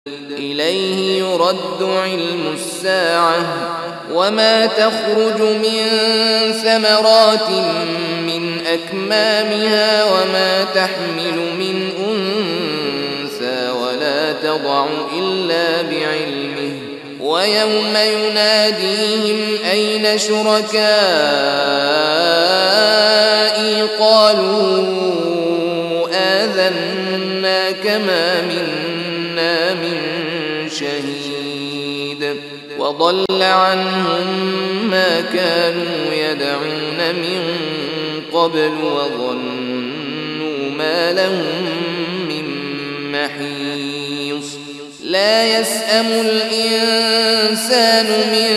إليه يرد علم الساعة وما تخرج من ثمرات من أكمامها وما تحمل من أنثى ولا تضع إلا بعلمه ويوم يناديهم أين شركائي قالوا آذناك ما منا من شهيد وضل عنهم ما كانوا يدعون من قبل وظنوا ما لهم من محيص لا يسأم الإنسان من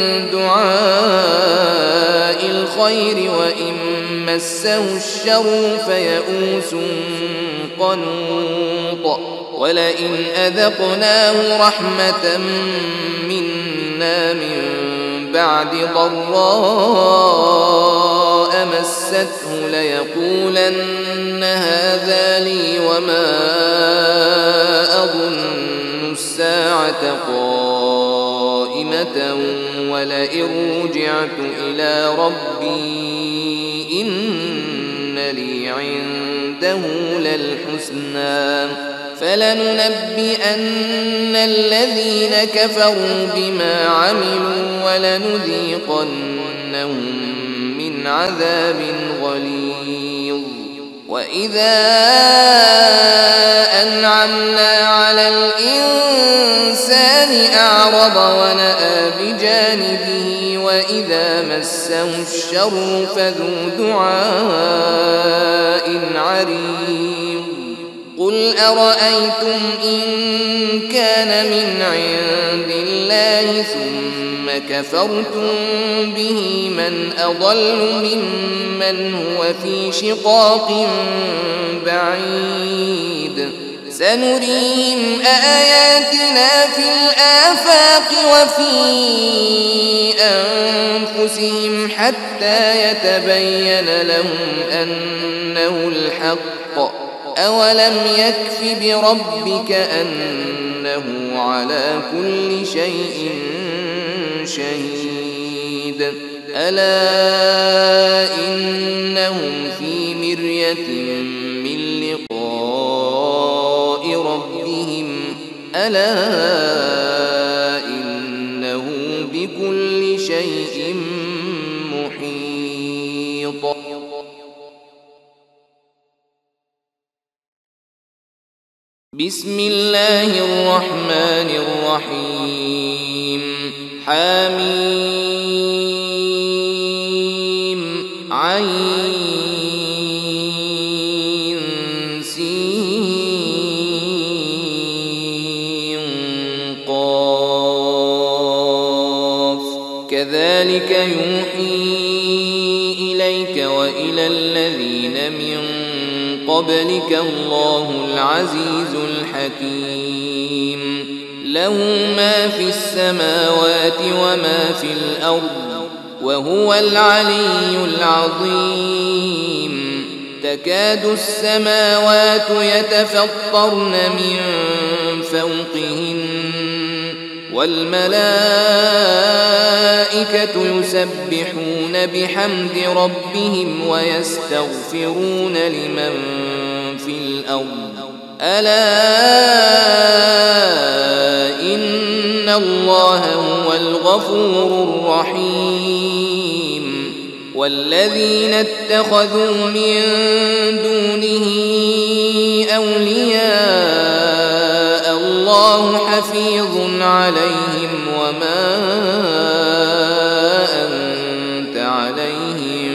دعاء الخير وإن مسه الشر فيئوس قنوط ولئن أذقناه رحمة منا من بعد ضراء مسته ليقولن هذا لي وما أظن الساعة قائمة ولئن رجعت إلى ربي إن لي عنده للحسنى فلننبئن الذين كفروا بما عملوا ولنذيقنهم من عذاب غليظ وإذا أنعمنا على الإنسان أعرض ونأى بجانبه وإذا مسه الشر فذو دعاء عريض قل أرأيتم إن كان من عند الله ثم كفرتم به من أضل ممن هو في شقاق بعيد سنريهم آياتنا في الآفاق وفي أنفسهم حتى يتبين لهم أنه الحق أولم يكف بربك أنه على كل شيء شهيد ألا إنهم في مرية من لقاء ربهم ألا إنه بكل شيء محيط بسم الله الرحمن الرحيم حميم عين سين قاف كذلك يوحي إليك وإلى الذين من قبلك الله العزيز الحكيم له ما في السماوات وما في الأرض وهو العلي العظيم تكاد السماوات يتفطرن من فوقهن والملائكة يسبحون بحمد ربهم ويستغفرون لمن في الأرض ألا إن الله هو الغفور الرحيم والذين اتخذوا من دونه أولياء الله حفيظ عليهم وما أنت عليهم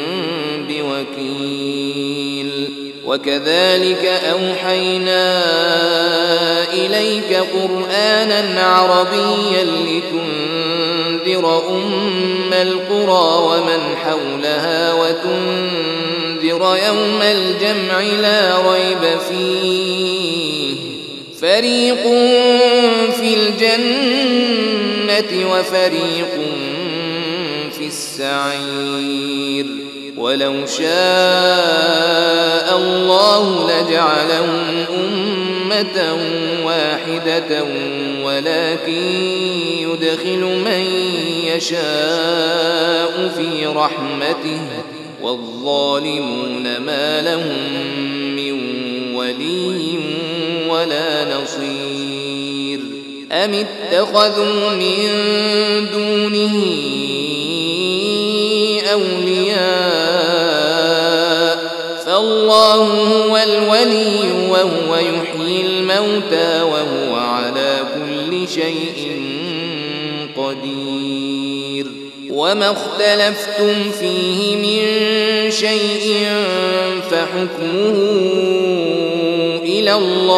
بوكيل وكذلك أوحينا إليك قرآنا عربيا لتنذر أم القرى ومن حولها وتنذر يوم الجمع لا ريب فيه فريق في الجنة وفريق في السعير ولو شاء الله لجعلهم أمة أمة واحدة ولكن يدخل من يشاء في رحمته والظالمون ما لهم من ولي ولا نصير أم اتخذوا من دونه أولياء فالله هو الولي وهو يحيي الموتى وهو على كل شيء قدير وما اختلفتم فيه من شيء فحكمه إلى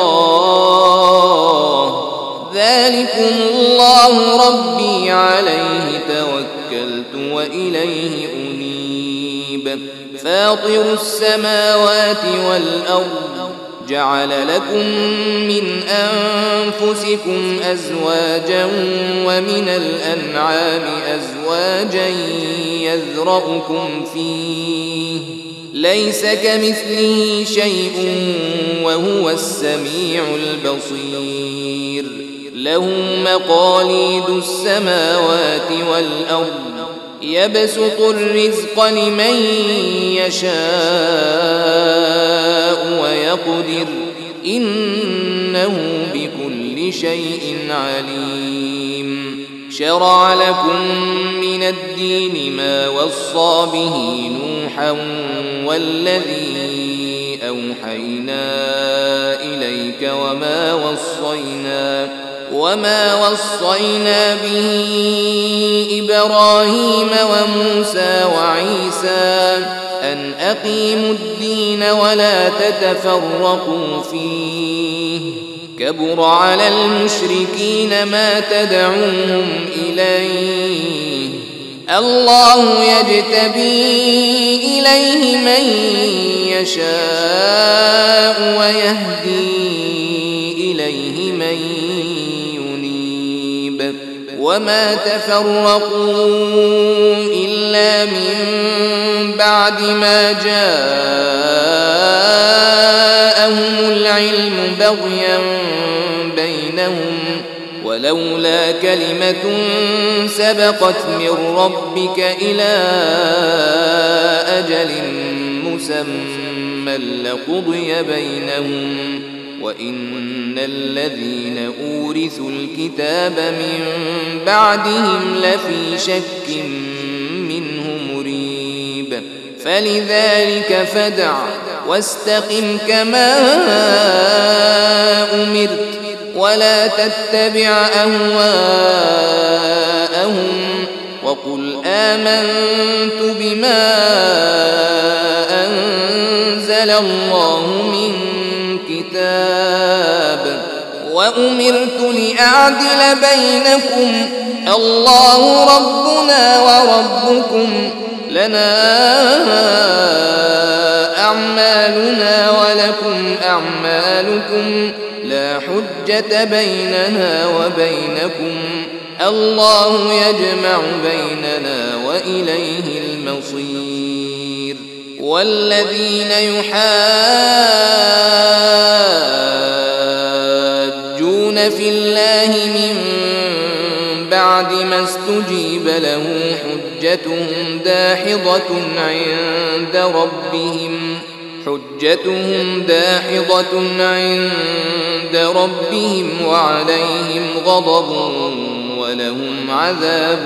الله ذلكم الله ربي عليه توكلت وإليه أنيب فاطر السماوات والأرض جعل لكم من أنفسكم أزواجا ومن الأنعام أزواجا يذرأكم فيه ليس كمثله شيء وهو السميع البصير له مقاليد السماوات والأرض يبسط الرزق لمن يشاء ويقدر إنه بكل شيء عليم شرع لكم من الدين ما وصى به نوحا والذي أوحينا إليك وما وصينا به إبراهيم وموسى وعيسى أن أقيموا الدين ولا تتفرقوا فيه كبر على المشركين ما تدعوهم إليه الله يجتبي إليه من يشاء ويهدي إليه من ينيب وما تفرقوا إلا من بعد ما جاءهم العلم بغيا بينهم ولولا كلمة سبقت من ربك إلى أجل مسمى لقضي بينهم وإن الذين أورثوا الكتاب من بعدهم لفي شك منه مريب فلذلك فادع واستقم كما أمرت ولا تتبع أهواءهم وقل آمنت بما أنزل الله من كتاب وأمرت لأعدل بينكم الله ربنا وربكم لنا أعمالنا ولكم أعمالكم لا حجة بيننا وبينكم الله يجمع بيننا وإليه المصير والذين يحاجون في الله من بعد ما استجيب له حجتهم داحضة عند ربهم وعليهم غضب ولهم عذاب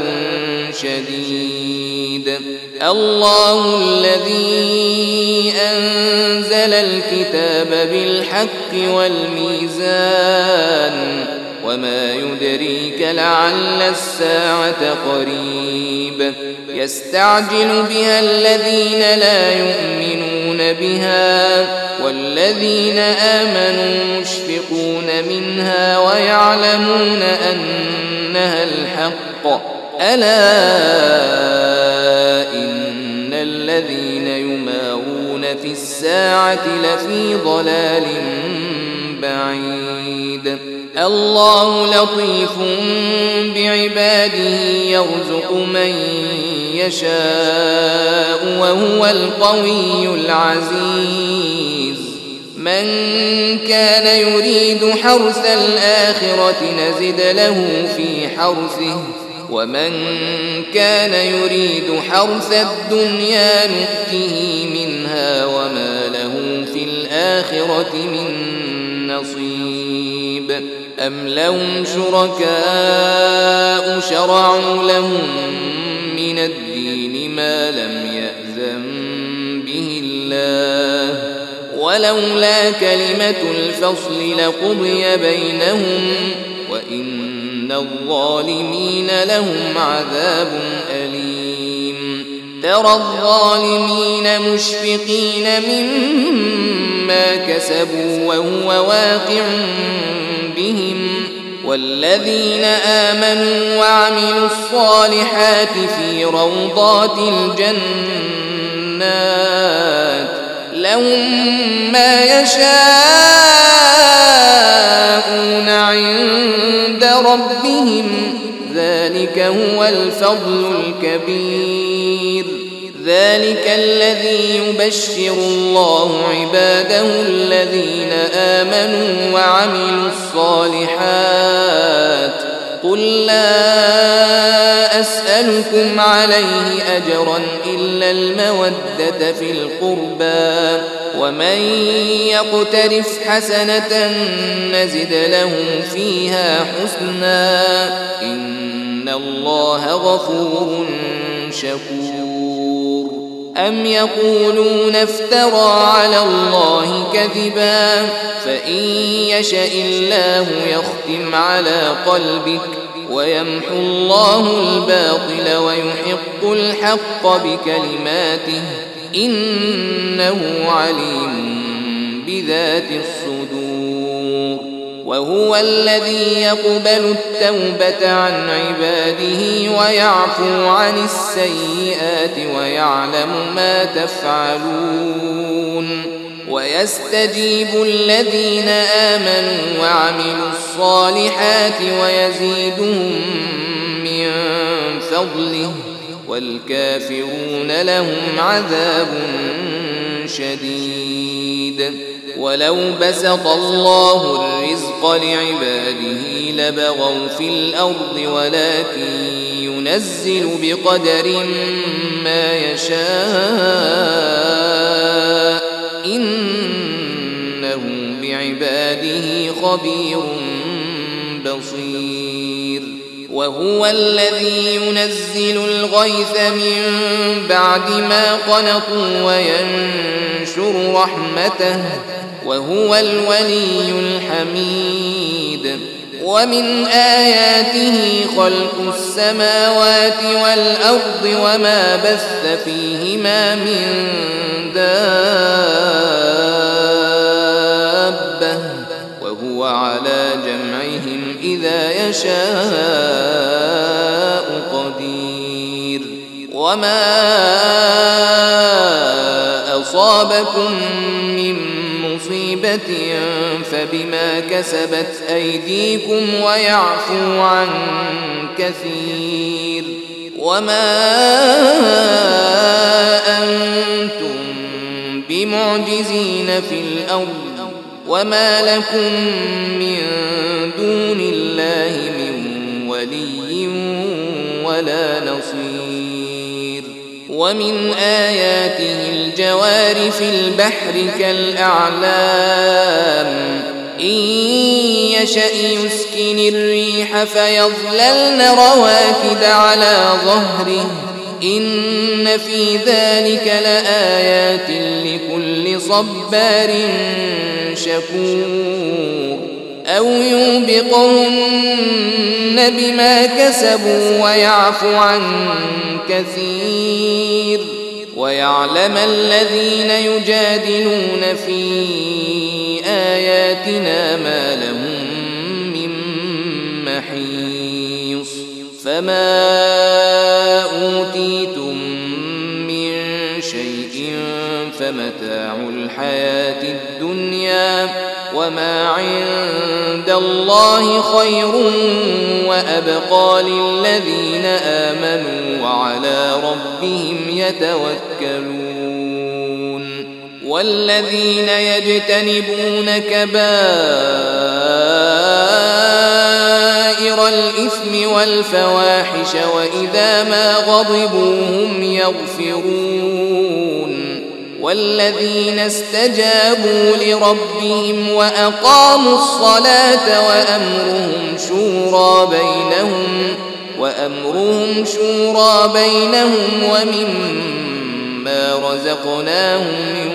شديد الله الذي أنزل الكتاب بالحق والميزان وما يدريك لعل الساعة قريب يستعجل بها الذين لا يؤمنون بها والذين آمنوا مشفقون منها ويعلمون أنها الحق ألا إن الذين يمارون في الساعة لفي ضلال بعيد الله لطيف بعباده يرزق من يشاء وهو القوي العزيز من كان يريد حرث الآخرة نزد له في حرثه ومن كان يريد حرث الدنيا نؤته منها وما له في الآخرة من نصيب أم لهم شركاء شرعوا لهم من الدين ما لم يأذن به الله ولولا كلمة الفصل لقضي بينهم وإن الظالمين لهم عذاب أليم ترى الظالمين مشفقين مما كسبوا وهو واقع بهم والذين آمنوا وعملوا الصالحات في روضات الجنات لهم ما يشاءون عند ربهم ذلك هو الفضل الكبير ذلك الذي يبشر الله عباده الذين آمنوا وعملوا الصالحات قل لا أسألكم عليه أجرا إلا المودة في القربى ومن يقترف حسنة نزد له فيها حسنا إن الله غفور شكور أم يقولون افترى على الله كذبا فإن يشأ الله يختم على قلبك ويمحو الله الباطل ويحق الحق بكلماته إنه عليم بذات الصدور وهو الذي يقبل التوبة عن عباده ويعفو عن السيئات ويعلم ما تفعلون ويستجيب الذين آمنوا وعملوا الصالحات ويزيدهم من فضله والكافرون لهم عذاب شديد ولو بسط الله الرزق لعباده لبغوا في الأرض ولكن ينزل بقدر ما يشاء إنه بعباده خبير بصير وهو الذي ينزل الغيث من بعد ما قنطوا وينشر رحمته وهو الولي الحميد ومن آياته خلق السماوات والأرض وما بث فيهما من دابة وهو على جمعهم إذا يشاء قدير وما أصابكم من مصيبة فبما كسبت أيديكم ويعفو عن كثير وما أنتم بمعجزين في الأرض وما لكم من دون الله من ولي ولا نصير ومن آياته الجوار في البحر كالأعلام إن يشأ يسكن الريح فيظللن رواكد على ظهره إن في ذلك لآيات لكل صبار شكور أو يوبقهن بما كسبوا ويعفو عن كثير ويعلم الذين يجادلون في آياتنا ما لهم من محيص فما أوتيتم من شيء فمتاع الحياة الدنيا وما عند الله خير وأبقى للذين آمنوا وعلى ربهم يتوكلون والذين يجتنبون كبائر الإثم والفواحش وإذا ما غضبوا هم يغفرون والذين استجابوا لربهم وأقاموا الصلاة وأمرهم شورى بينهم ومما رزقناهم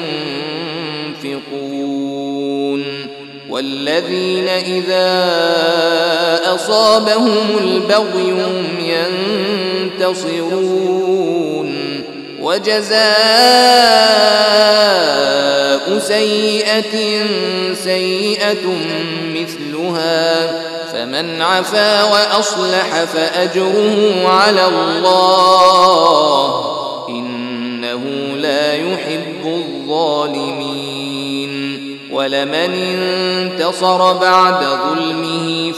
ينفقون والذين إذا أصابهم البغي هم ينتصرون وجزاء سيئة مثلها فمن عفا وأصلح فأجره على الله إنه لا يحب الظالمين ولمن انتصر بعد ظلمه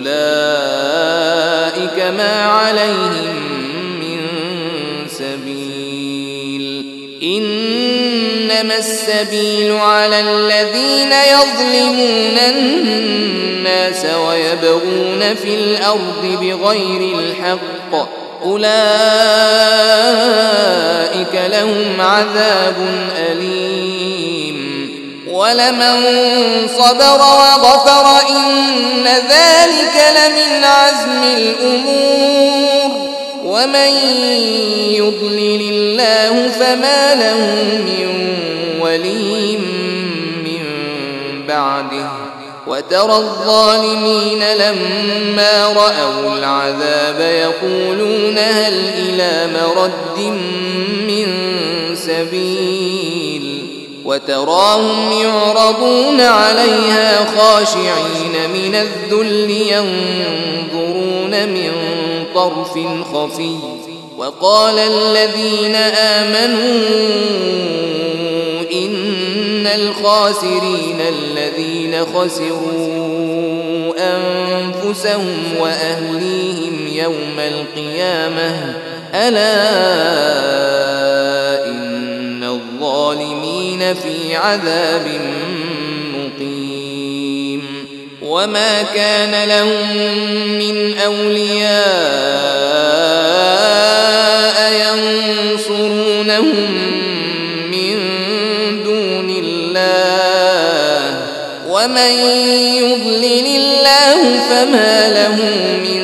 فأولئك ما عليهم من سبيل إنما السبيل على الذين يظلمون الناس ويبغون في الأرض بغير الحق أولئك لهم عذاب أليم ولمن صبر وغفر إن ذلك لمن عزم الأمور ومن يضلل الله فما له من ولي من بعده وترى الظالمين لما رأوا العذاب يقولون هل إلى مرد من سبيل وتراهم يعرضون عليها خاشعين من الذل ينظرون من طرف خفي وقال الذين آمنوا إن الخاسرين الذين خسروا أنفسهم وأهليهم يوم القيامة ألا إن الظالمين في عذاب مقيم وما كان لهم من أولياء ينصرونهم من دون الله ومن يضلل الله فما له من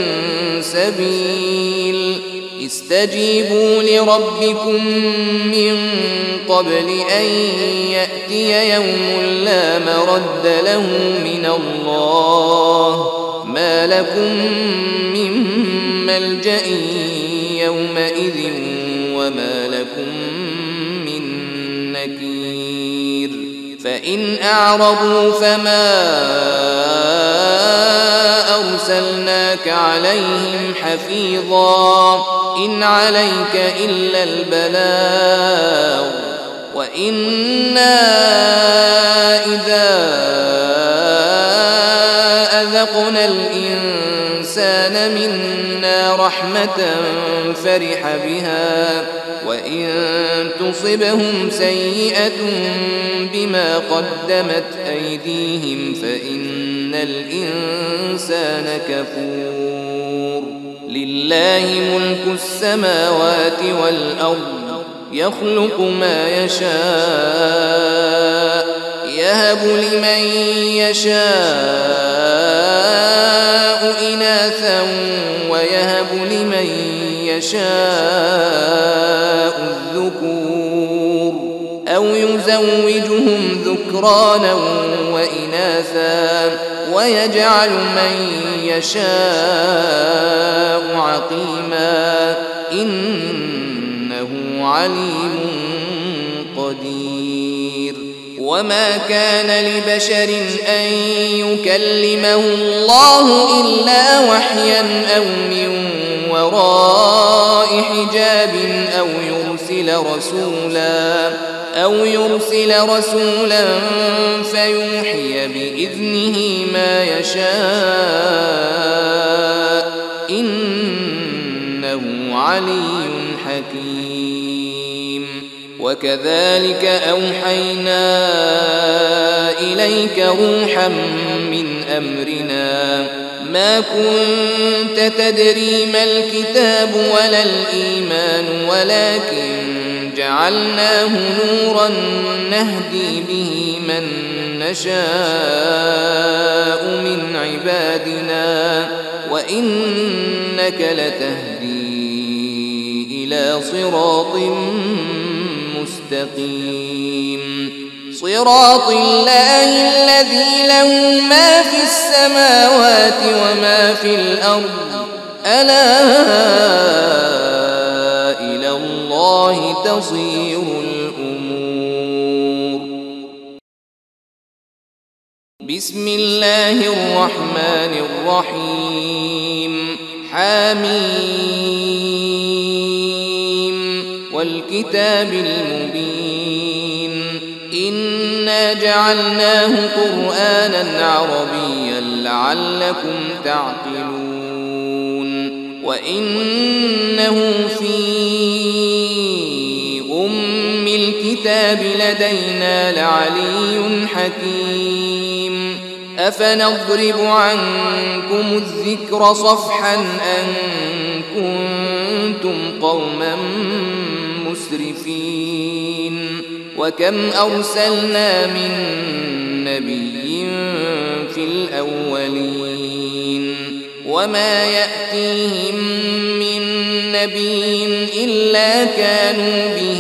سبيل استجيبوا لربكم من قبل أن يأتي يوم لا مرد له من الله ما لكم من ملجأ يومئذ وما لكم من نكير فإن أعرضوا فما أرسلناك عليهم حفيظا إن عليك إلا البلاغ وإنا إذا أذقنا الإنسان منا رحمة فرح بها وإن تصبهم سيئة بما قدمت أيديهم فإن الإنسان كفور لله ملك السماوات والأرض يخلق ما يشاء يهب لمن يشاء إناثا ويهب لمن يشاء الذكور أو يزوجهم ذكرانا وإناثا ويجعل من يشاء عقيما إنه عليم قدير وما كان لبشر أن يكلمه الله إلا وحيا وراء حجاب أو يرسل رسولا فيوحي بإذنه ما يشاء إنه علي حكيم وكذلك أوحينا إليك روحا من أمرنا ما كنت تدري ما الكتاب ولا الإيمان ولكن جعلناه نورا نهدي به من نشاء من عبادنا وإنك لتهدي إلى صراط مستقيم صراط الله الذي له ما في السماوات وما في الأرض ألا إلى الله تصير الأمور. بسم الله الرحمن الرحيم حميم والكتاب المبين إنا جعلناه قرآنا عربيا لعلكم تعقلون وإنه في أم الكتاب لدينا لعلي حكيم أفنضرب عنكم الذكر صفحا أن كنتم قوما مسرفين وكم أرسلنا من نبي في الأولين وما يأتيهم من نبي إلا كانوا به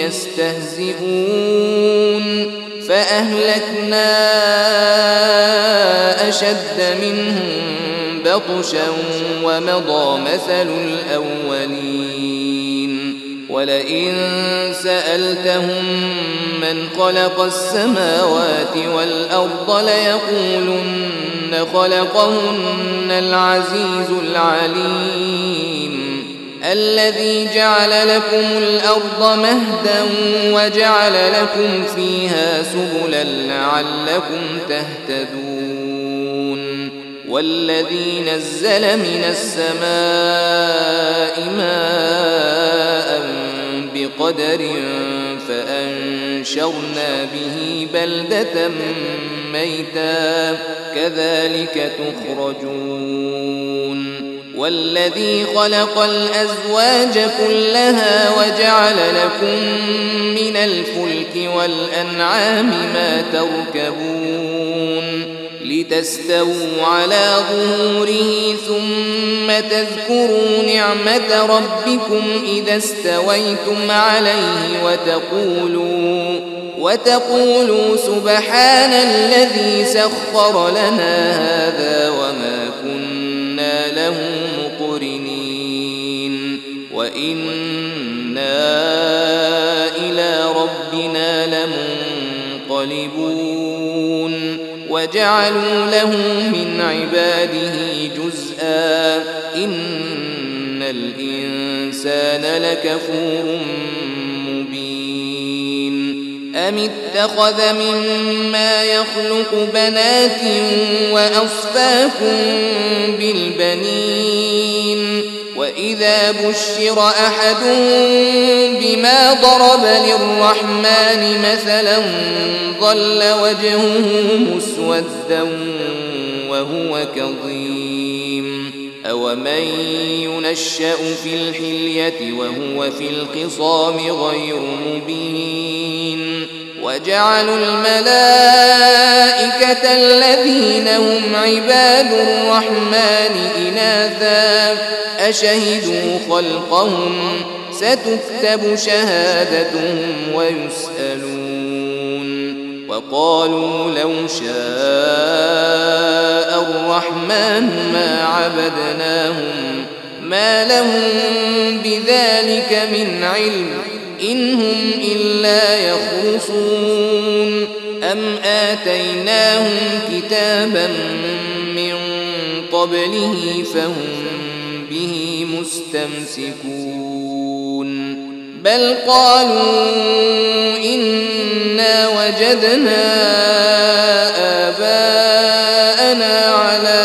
يستهزئون فأهلكنا أشد منهم بطشا ومضى مثل الأولين ولئن سألتهم من خلق السماوات والأرض ليقولن خلقهن العزيز العليم الذي جعل لكم الأرض مهدا وجعل لكم فيها سبلا لعلكم تهتدون والذي نزل من السماء ماء بقدر فأنشرنا به بلدة ميتا كذلك تخرجون والذي خلق الأزواج كلها وجعل لكم من الفلك والأنعام ما تركبون لتستووا على ظهوره ثم تذكروا نعمة ربكم إذا استويتم عليه وتقولوا سبحان الذي سخر لنا هذا وما كنا له مقرنين وإنا إلى ربنا لمنقلبون وجعلوا له من عباده جزءا إن الإنسان لكفور مبين أم اتخذ مما يخلق بنات وأصفاكم بالبنين وإذا بشر أحدهم بما ضرب للرحمن مثلا ظل وجهه مسودا وهو كظيم أومن ينشأ في الحلية وهو في الخصام غير مبين وجعلوا الملائكة الذين هم عباد الرحمن إناثا أشهدوا خلقهم ستكتب شهادتهم ويسألون وقالوا لو شاء الرحمن ما عبدناهم ما لهم بذلك من علم إن هم إلا يخرصون أم آتيناهم كتابا من قبله فهم به مستمسكون بل قالوا إنا وجدنا آباءنا على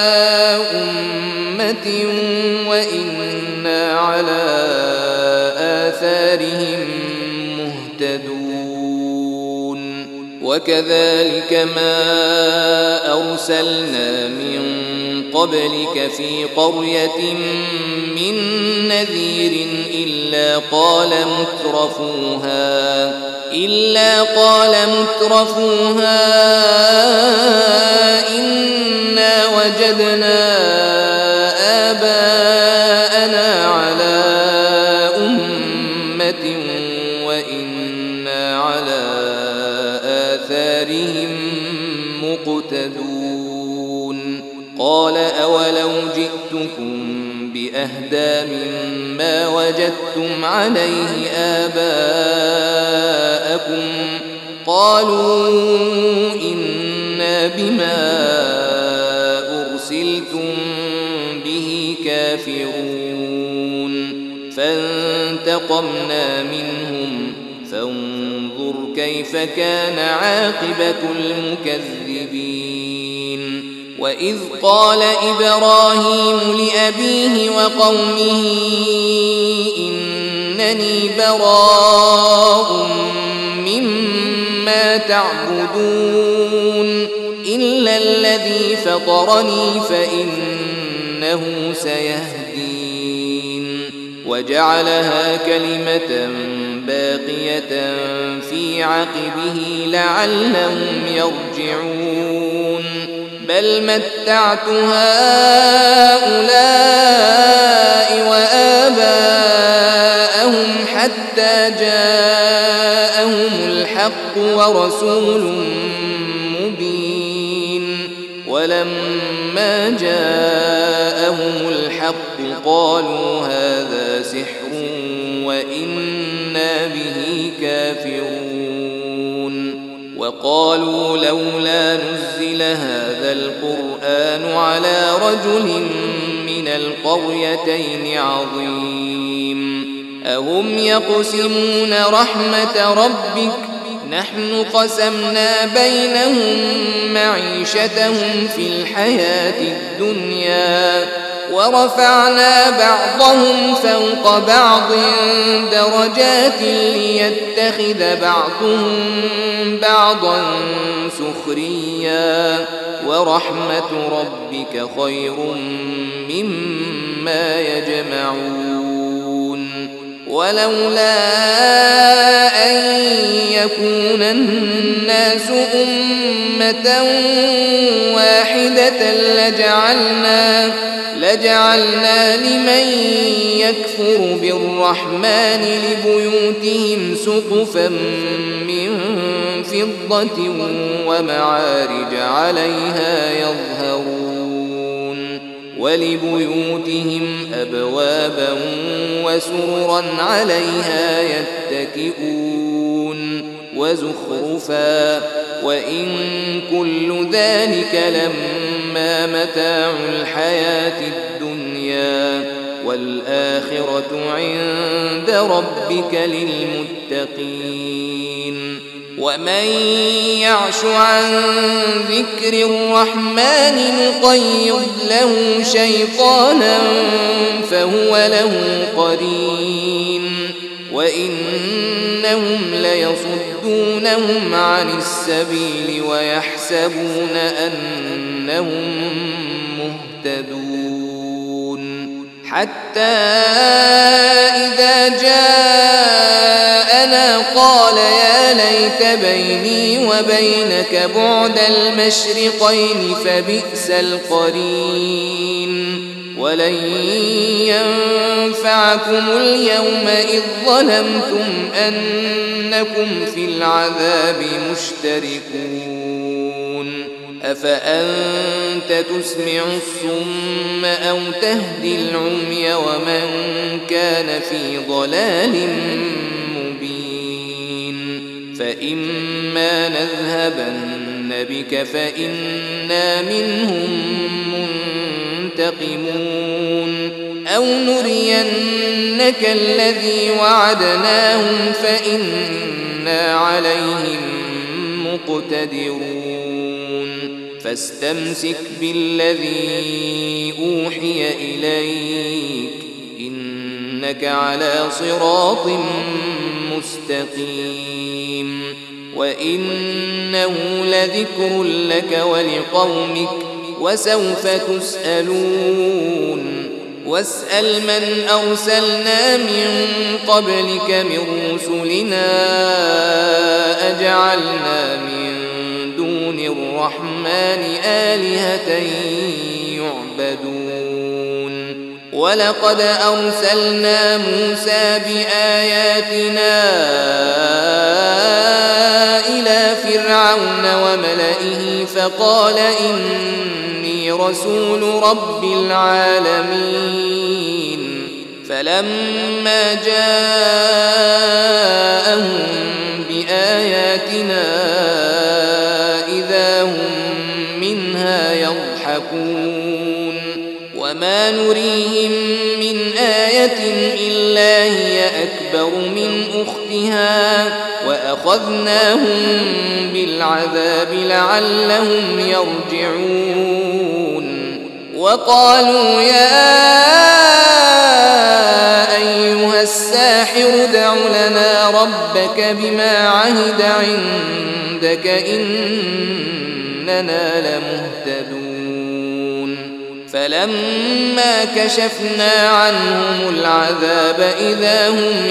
أمة وإنا على آثارهم مهتدون. وكذلك ما أرسلنا من قبلك في قرية من نذير إلا قال مترفوها إنا وجدنا آباءنا على أمة وإنا على آثارهم مقتدون. قال أولو جئتكم بأهدى مما وجدتم عليه آباءكم قالوا إنا بما أرسلتم به كافرون. فانتقمنا منهم فانظر كيف كان عاقبة المكذبين. وإذ قال إبراهيم لأبيه وقومه إنني براء مما تعبدون إلا الذي فطرني فإنه سيهدين. وجعلها كلمة باقية في عقبه لعلهم يرجعون. بل متعت هؤلاء وآباءهم حتى جاءهم الحق ورسول مبين. ولما جاءهم الحق قالوا هذا سحر وإنا به كافرون. وقالوا لولا نزل هذا القرآن على رجل من القريتين عظيم. أهم يقسمون رحمة ربك نحن قسمنا بينهم معيشتهم في الحياة الدنيا ورفعنا بعضهم فوق بعض درجات ليتخذ بعضهم بعضا سخريا ورحمة ربك خير مما يجمعون. ولولا أن يكون الناس أمة واحدة لجعلنا لمن يكفر بالرحمن لبيوتهم سقفا من فضة ومعارج عليها يظهرون ولبيوتهم أبوابا وسررا عليها يتكئون وزخرفا وإن كل ذلك لما متاع الحياة الدنيا والآخرة عند ربك للمتقين. ومن يعش عن ذكر الرحمن نقيض له شيطانا فهو له قرين وإنهم ليصدونهم عن السبيل ويحسبون أنهم مهتدون حتى إذا جاءنا قال يا ليت بيني وبينك بعد المشرقين فبئس القرين. ولن ينفعكم اليوم إذ ظلمتم أنكم في العذاب مشتركون. أفأنت تسمع الصم أو تهدي العمي ومن كان في ضلال مبين. فإما نذهبن بك فإنا منهم منتقمون أو نرينك الذي وعدناهم فإنا عليهم مقتدرون. فاستمسك بالذي أوحي إليك إنك على صراط مستقيم وإنه لذكر لك ولقومك وسوف تسألون واسأل من أرسلنا من قبلك من رسلنا أجعلنا من دون الرحمن آلهة يعبدون ولقد أرسلنا موسى بآياتنا إلى فرعون وملئه فقال إني رسول رب العالمين فلما جاءهم بآياتنا إذا هم منها يضحكون وما نريهم من آية إلا هي أكبر من أختها وأخذناهم بالعذاب لعلهم يرجعون وقالوا يا أيها الساحر ادع لنا ربك بما عهد عندك إننا لمهتدون فلما كشفنا عنهم العذاب إذا هم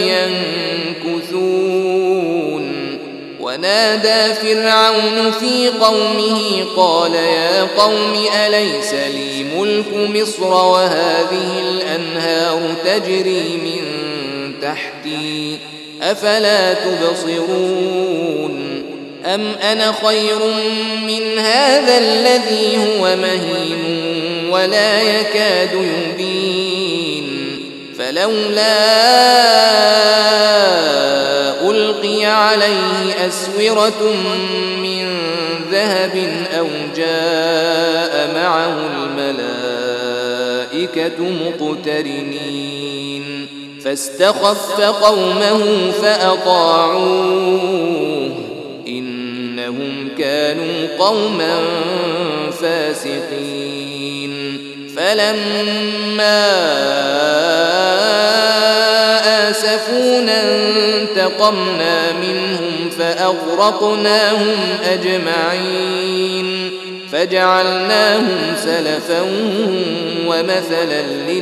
ينكثون ونادى فرعون في قومه قال يا قوم أليس لي ملك مصر وهذه الأنهار تجري من تحتي أفلا تبصرون أم أنا خير من هذا الذي هو مهين ولا يكاد يبين فلولا ألقي عليه أسورة من ذهب أو جاء معه الملائكة مقترنين فاستخف قومه فأطاعوه إنهم كانوا قوما فاسقين فلما آسفونا انتقمنا منهم فأغرقناهم أجمعين فجعلناهم سلفا ومثلا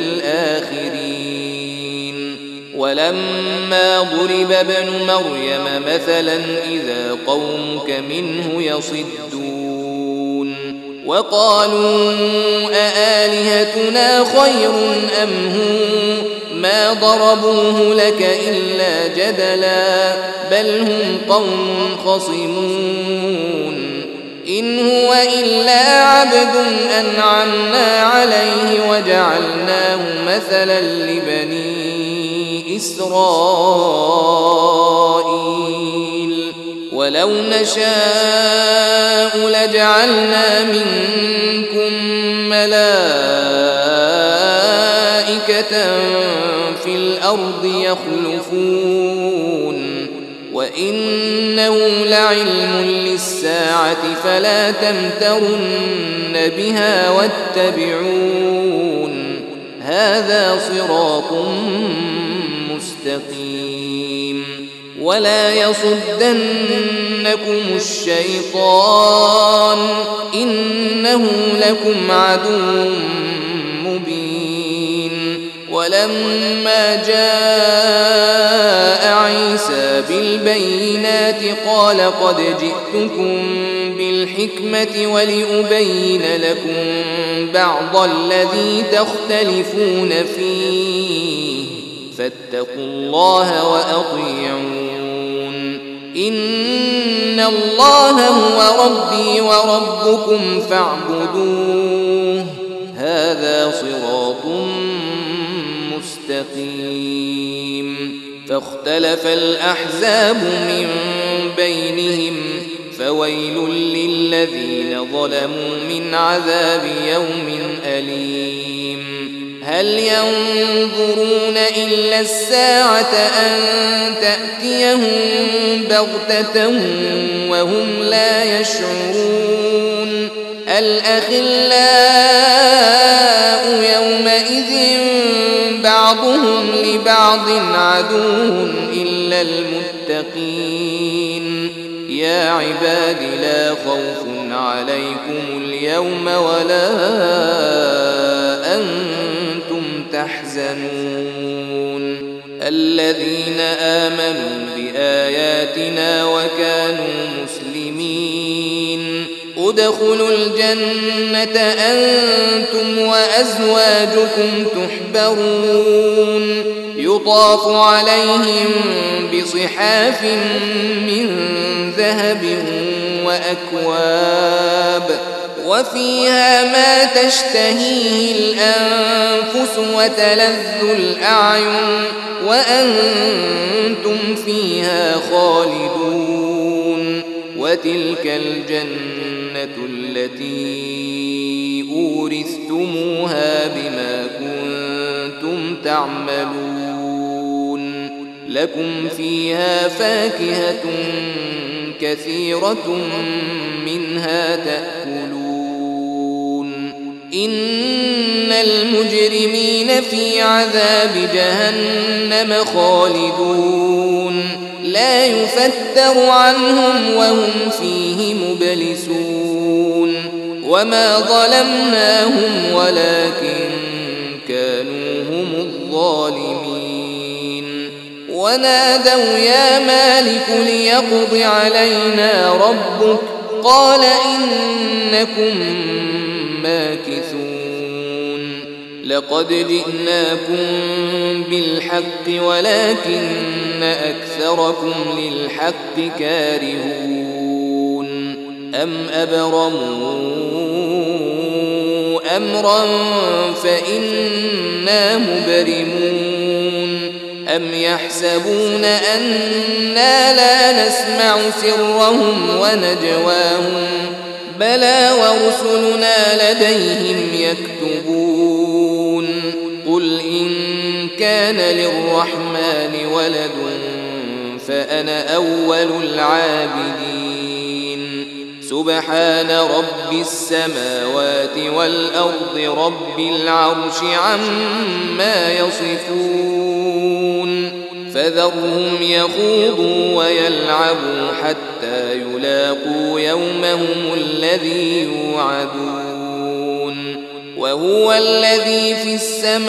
للآخرين ولما ضرب ابن مريم مثلا إذا قومك منه يصدون وقالوا أآلهتنا خير أم هو ما ضربوه لك إلا جدلا بل هم قوم خصمون إن هو إلا عبد أنعمنا عليه وجعلناه مثلا لبني إسرائيل ولو نشاء لجعلنا منكم ملائكة في الأرض يخلفون وإنه لعلم للساعة فلا تمترن بها واتبعون هذا صراط مستقيم ولا يصدنكم الشيطان إنه لكم عدو مبين ولما جاء عيسى بالبينات قال قد جئتكم بالحكمة ولأبين لكم بعض الذي تختلفون فيه فاتقوا الله وأطيعون إن الله هو ربي وربكم فاعبدوه هذا صراط مستقيم فاختلف الأحزاب من بينهم فويل للذين ظلموا من عذاب يوم أليم هل ينظرون إلا الساعة أن تأتيهم بغتة وهم لا يشعرون الأخلاء يومئذ بعضهم لبعض عدو إلا المتقين يا عباد لا خوف عليكم اليوم ولا أنتم تحزنون الذين آمنوا بآياتنا وكانوا مسلمين ادخلوا الجنة أنتم وأزواجكم تحبرون يطاف عليهم بصحاف من ذهب وأكواب وفيها ما تشتهيه الأنفس وتلذ الأعين وأنتم فيها خالدون وتلك الجنة التي أورثتموها بما كنتم تعملون لكم فيها فاكهة كثيرة منها تأكلون إن المجرمين في عذاب جهنم خالدون لا يفتر عنهم وهم فيه مبلسون وما ظلمناهم ولكن كانوا هم الظالمين ونادوا يا مالك ليقض علينا ربك قال إنكم ماكثون لقد جئناكم بالحق ولكن أكثركم للحق كارهون أم أبرموا أمرا فإنا مبرمون أم يحسبون أنا لا نسمع سرهم ونجواهم بلى ورسلنا لديهم يكتبون قل إن كان للرحمن ولد فأنا أول العابدين سبحان رب السماوات والأرض رب العرش عما يصفون فذرهم يخوضوا ويلعبوا حتى يلاقوا يومهم الذي يوعدون وهو الذي في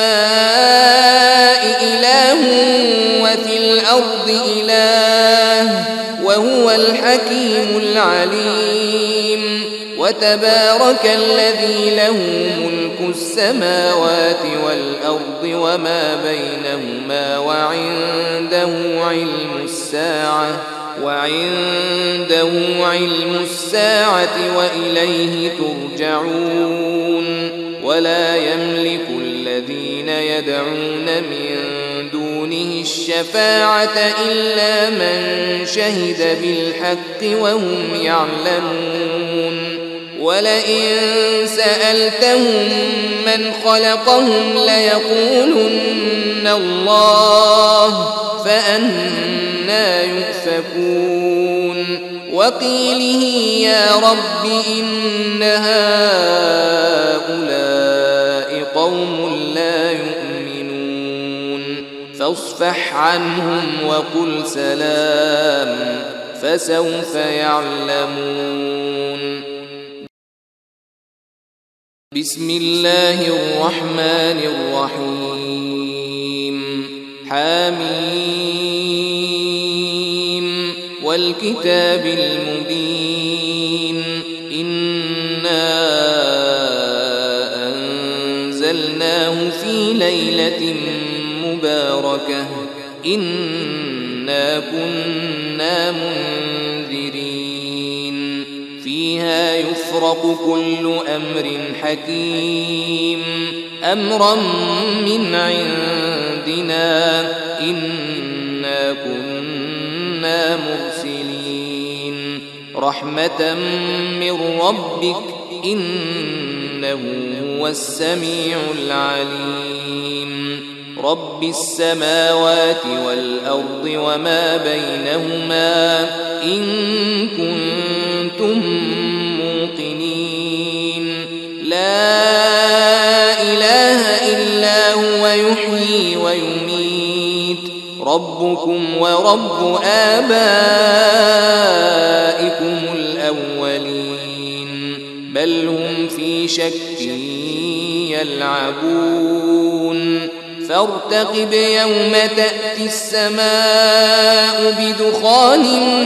السماء إله وفي الأرض إله وهو الحكيم العليم وتبارك الذي له ملك السماوات والأرض وما بينهما وعنده علم الساعة وإليه ترجعون ولا يملك الذين يدعون من دونه الشفاعة إلا من شهد بالحق وهم يعلمون ولئن سألتهم من خلقهم ليقولن الله فأنى يؤفكون وقيله يا رب إن هؤلاء قوم لا يؤمنون فاصفح عنهم وقل سلام فسوف يعلمون بسم الله الرحمن الرحيم حميم والكتاب المبين إنا أنزلناه في ليلة مباركة إنا كنا منذرين فيها يفرق كل أمر حكيم أمرا من عندنا إنا كنا مرسلين رحمة من ربك إنه هو السميع العليم رب السماوات والأرض وما بينهما إن كنتم موقنين لا إله إلا وهو يحيي ويميت ربكم ورب آبائكم الأولين بل هم في شك يلعبون فارتقب يوم تأتي السماء بدخان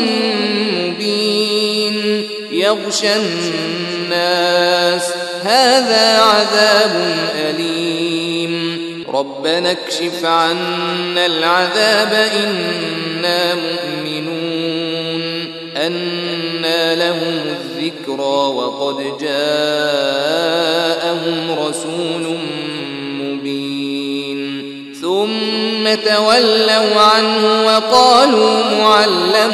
مبين يغشى الناس هذا عذاب أليم ربنا اكشف عنا العذاب إنا مؤمنون أنى لهم الذكرى وقد جاءهم رسول مبين ثم تولوا عنه وقالوا معلم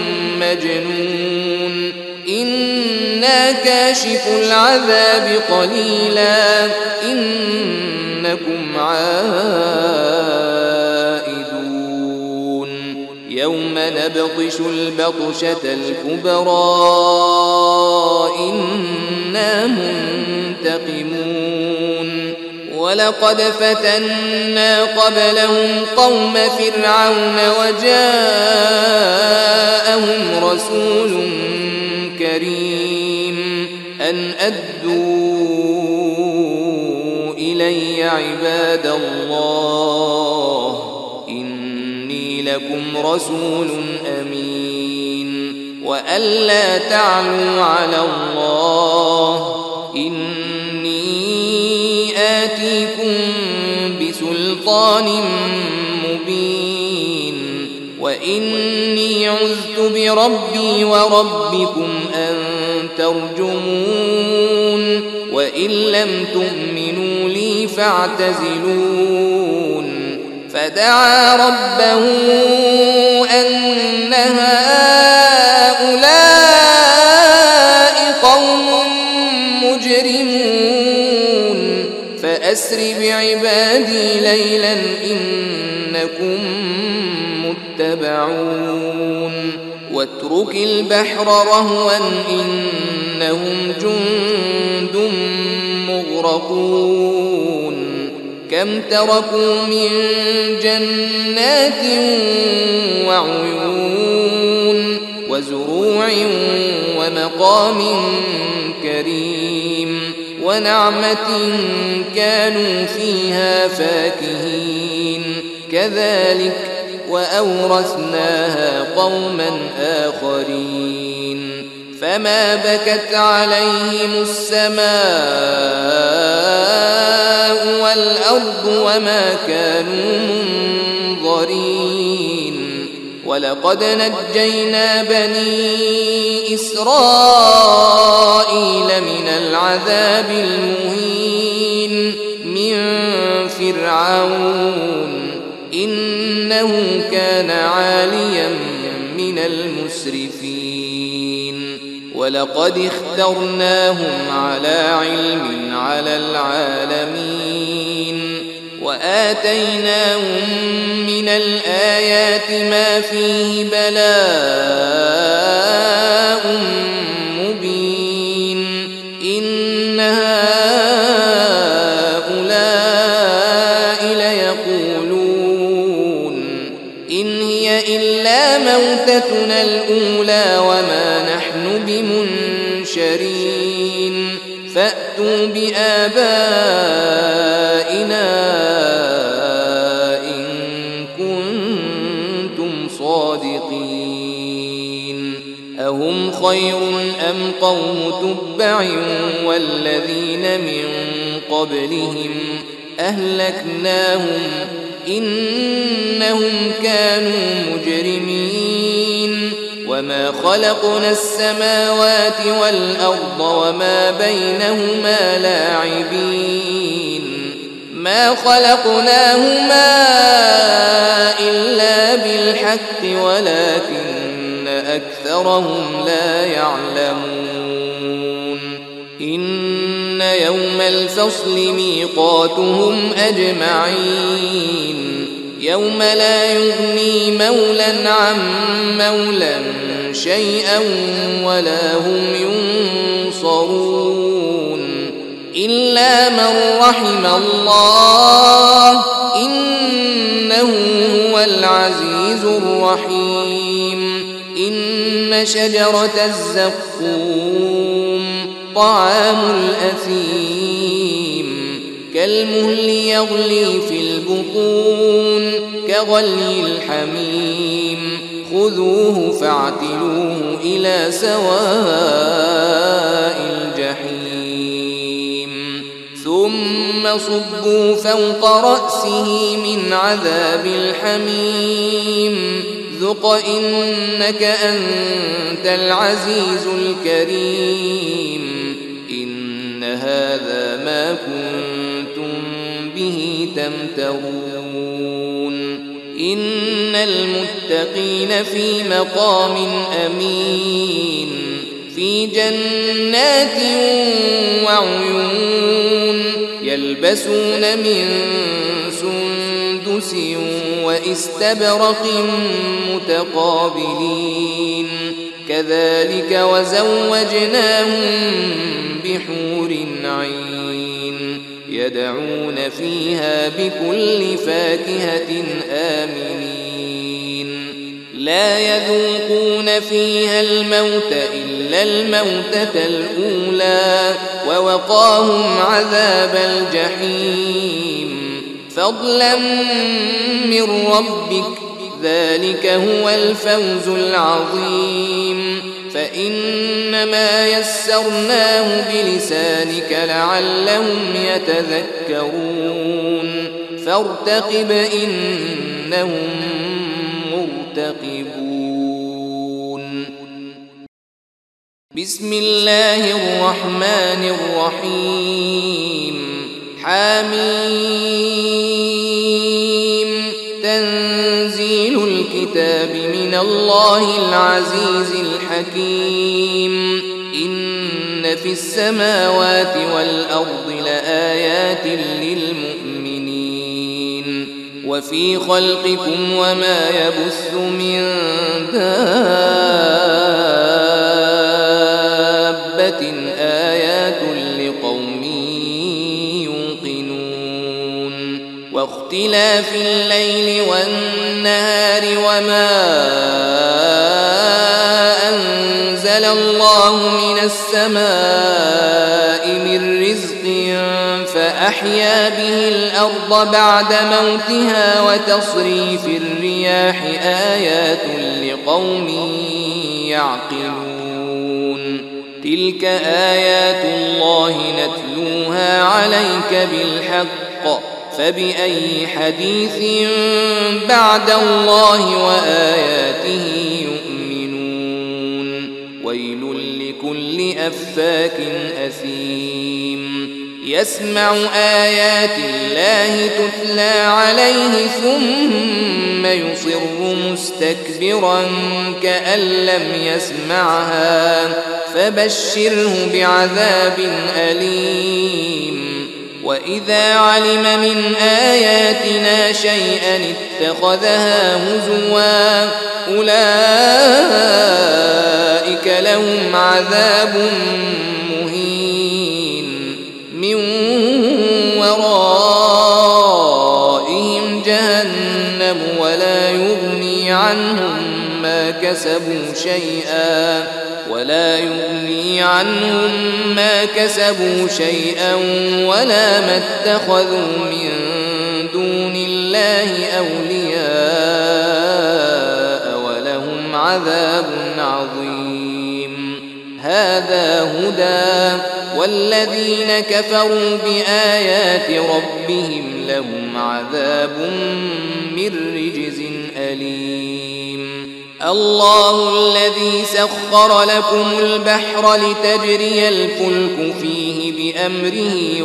مجنون إنا كاشف العذاب قليلا إنكم عائدون يوم نبطش البطشة الكبرى إنا منتقمون ولقد فتنا قبلهم قوم فرعون وجاءهم رسول كريم أن أدوا إلي عباد الله إني لكم رسول أمين وألا تعلوا على الله إني آتيكم بسلطان مبين وإني عذت بربي وربكم أن ترجمون وإن لم تؤمنوا لي فاعتزلون فدعا ربه أن هؤلاء قوم مجرمون فأسر بعبادي ليلا إنكم متبعون واترك البحر رهوا إنهم جند مغرقون كم تركوا من جنات وعيون وزروع ومقام كريم ونعمة كانوا فيها فاكهين كذلك وأورثناها قوما آخرين فما بكت عليهم السماء والأرض وما كانوا منظرين ولقد نجينا بني إسرائيل من العذاب المهين من فرعون إنه كان عاليا من المسرفين ولقد اخترناهم على علم على العالمين وآتيناهم من الآيات ما فيه بلاء مبين إن هؤلاء ليقولون إن هي إلا موتتنا الأولى وما نحن بمنشرين فأتوا بآبائنا إن كنتم صادقين أهم خير أم قوم تبع والذين من قبلهم أهلكناهم إنهم كانوا مجرمين وما خلقنا السماوات والأرض وما بينهما لاعبين ما خلقناهما إلا بالحق ولكن أكثرهم لا يعلمون إن يوم الفصل ميقاتهم أجمعين يوم لا يغني مولا عن مولا شيئا ولا هم ينصرون إلا من رحم الله إنه هو العزيز الرحيم. إن شجرة الزقوم طعام الأثيم كالمهل يغلي في البطون كغلي الحميم خذوه فاعتلوه إلى سواء الجحيم ثم صبوا فوق رأسه من عذاب الحميم ذق إنك أنت العزيز الكريم. إن هذا ما كنتم به تمترون. إن المتقين في مقام أمين في جنات وعيون يلبسون من سندس واستبرق متقابلين كذلك وزوجناهم بحور عين يدعون فيها بكل فاكهة آمنين لا يذوقون فيها الموت إلا الموتة الأولى ووقاهم عذاب الجحيم فضلا من ربك ذلك هو الفوز العظيم. فإنما يسرناه بلسانك لعلهم يتذكرون فارتقب إنهم مرتقبون. بسم الله الرحمن الرحيم حميم تنزيل الكتاب من الله العزيز الحكيم. إن في السماوات والأرض لآيات للمؤمنين وفي خلقكم وما يبث من دابة آيات لقوم يوقنون واختلاف الليل والنهار وما أنزل الله من السماء من رزق فأحيا به الأرض بعد موتها وتصريف الرياح آيات لقوم يعقلون. تلك آيات الله نتلوها عليك بالحق فبأي حديث بعد الله وآياته يؤمنون. ويل لكل أفاك أثيم يسمع آيات الله تتلى عليه ثم يصر مستكبرا كأن لم يسمعها فبشره بعذاب أليم. وإذا علم من آياتنا شيئا اتخذها هزوا أولئك لهم عذاب مهين من ورائهم جهنم ولا يغني عنهم ما كسبوا شيئا ولا ما اتخذوا من دون الله أولياء ولهم عذاب عظيم. هذا هدى والذين كفروا بآيات ربهم لهم عذاب من رجز أليم. الله الذي سخر لكم البحر لتجري الفلك فيه بأمره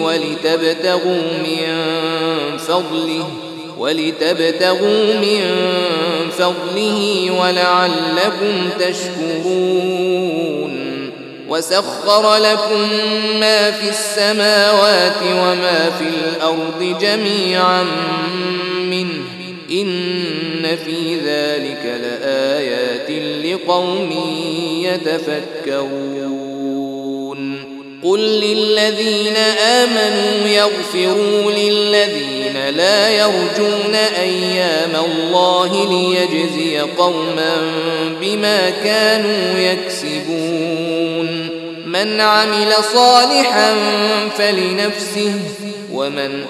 ولتبتغوا من فضله ولعلكم تشكرون. وسخر لكم ما في السماوات وما في الأرض جميعا منه إن في ذلك لآيات لقوم يتفكرون. قل للذين آمنوا يغفروا للذين لا يرجون أيام الله ليجزي قوما بما كانوا يكسبون من عمل صالحا فلنفسه ومن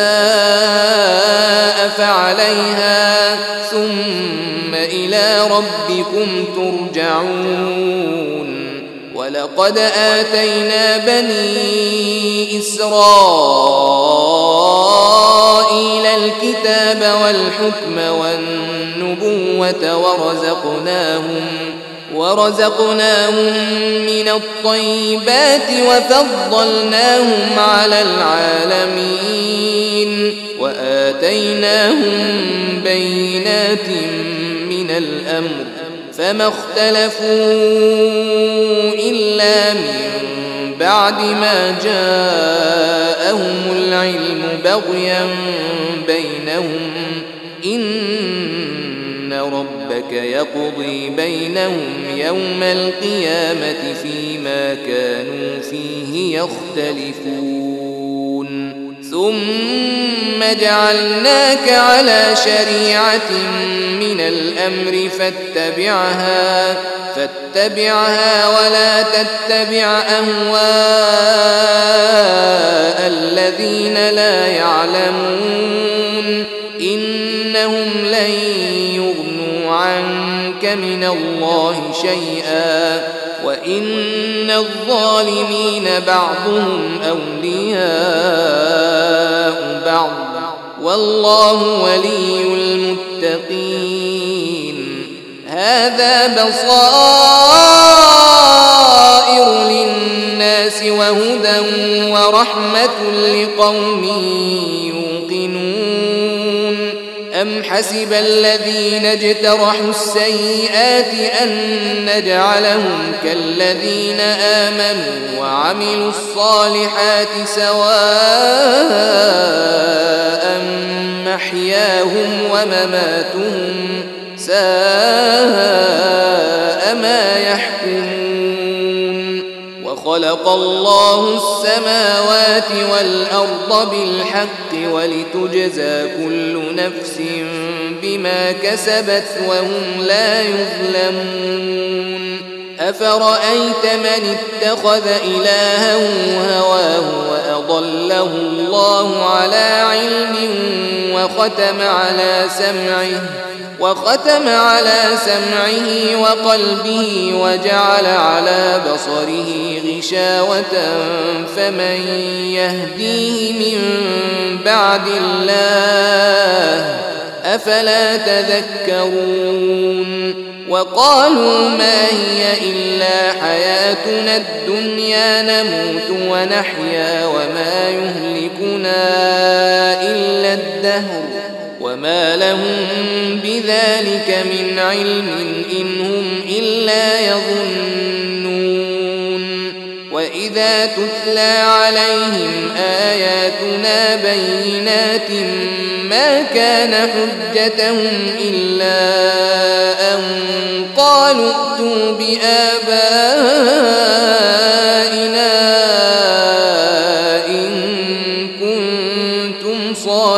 أساء فعليها ثم إلى ربكم ترجعون ولقد آتينا بني إسرائيل الكتاب والحكم والنبوة ورزقناهم من الطيبات وفضلناهم على العالمين وآتيناهم بينات من الأمر فما اختلفوا إلا من بعد ما جاءهم العلم بغيا بينهم إن ربك يقضي بينهم يوم القيامة فيما كانوا فيه يختلفون ثم جعلناك على شريعة من الأمر فاتبعها ولا تتبع أهواء الذين لا يعلمون إنهم لن يغنوا عنك من الله شيئا وإن الظالمين بعضهم أولياء بعض والله ولي المتقين هذا بصائر للناس وهدى ورحمة لقوم يوقنون أم حسب الذين اجترحوا السيئات أن نجعلهم كالذين آمنوا وعملوا الصالحات سواء محياهم ومماتهم ساء ما يحكمون وخلق الله السماوات والأرض بالحق ولتجزى كل نفس بما كسبت وهم لا يظلمون أفرأيت من اتخذ إلهه هواه وأضله الله على علم وختم على سمعه وقلبه وجعل على بصره غشاوة فمن يهديه من بعد الله أفلا تذكرون وقالوا ما هي إلا حياتنا الدنيا نموت ونحيا وما يهلكنا إلا الدهر وما لهم بذلك من علم إن هم إلا يظنون وإذا تتلى عليهم آياتنا بينات ما كان حجتهم إلا أن قالوا ائتوا بآبائنا إن كنتم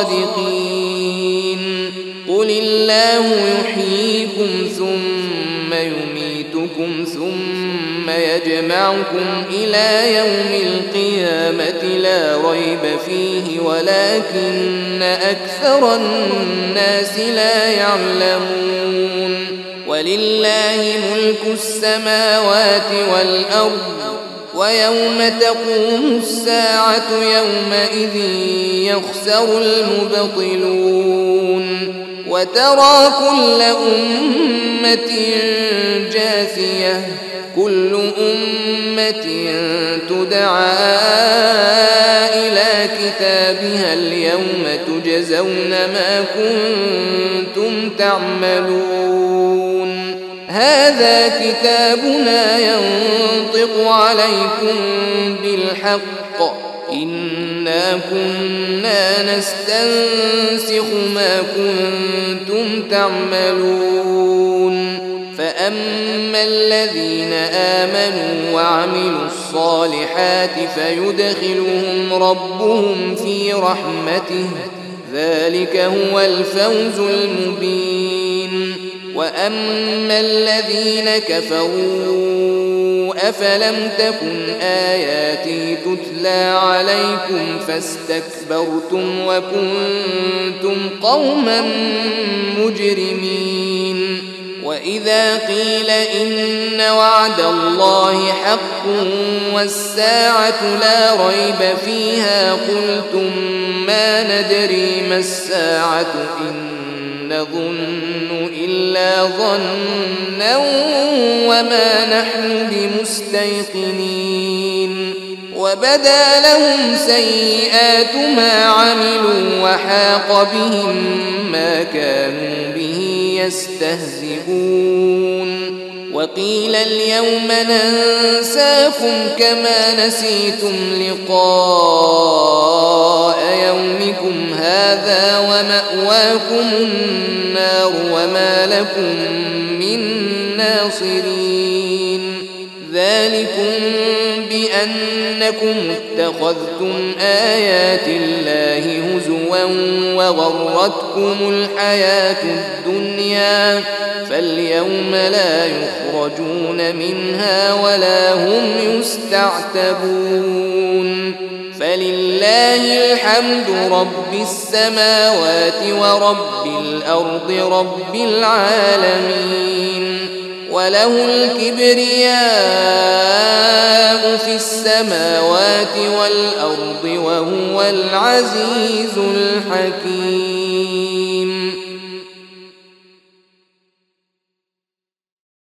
صادقين قل الله يحييكم ثم يميتكم ثم يجمعكم إلى يوم القيامة لا ريب فيه ولكن أكثر الناس لا يعلمون ولله ملك السماوات والأرض ويوم تقوم الساعة يومئذ يخسر المبطلون وترى كل أمة جاثية كل أمة تدعى إلى كتابها اليوم تجزون ما كنتم تعملون هذا كتابنا ينطق عليكم بالحق إنا كنا نستنسخ ما كنتم تعملون فأما الذين آمنوا وعملوا الصالحات فيدخلهم ربهم في رحمته ذلك هو الفوز المبين. وأما الذين كفروا أفلم تكن آياتي تتلى عليكم فاستكبرتم وكنتم قوما مجرمين. وإذا قيل إن وعد الله حق والساعة لا ريب فيها قلتم ما ندري ما الساعة إن نظن إلا ظنا وما نحن بمستيقنين. وبدا لهم سيئات ما عملوا وحاق بهم ما كانوا به يستهزئون. وقيل اليوم ننساكم كما نسيتم لقاء يومكم هذا ومأواكم النار وما لكم من ناصرين. ذلكم بأنكم اتخذتم آيات الله هزوا وغرتكم الحياة الدنيا فاليوم لا يخرجون منها ولا هم يستعتبون. فلله الحمد رب السماوات ورب الأرض رب العالمين. وله الكبرياء في السماوات والأرض وهو العزيز الحكيم.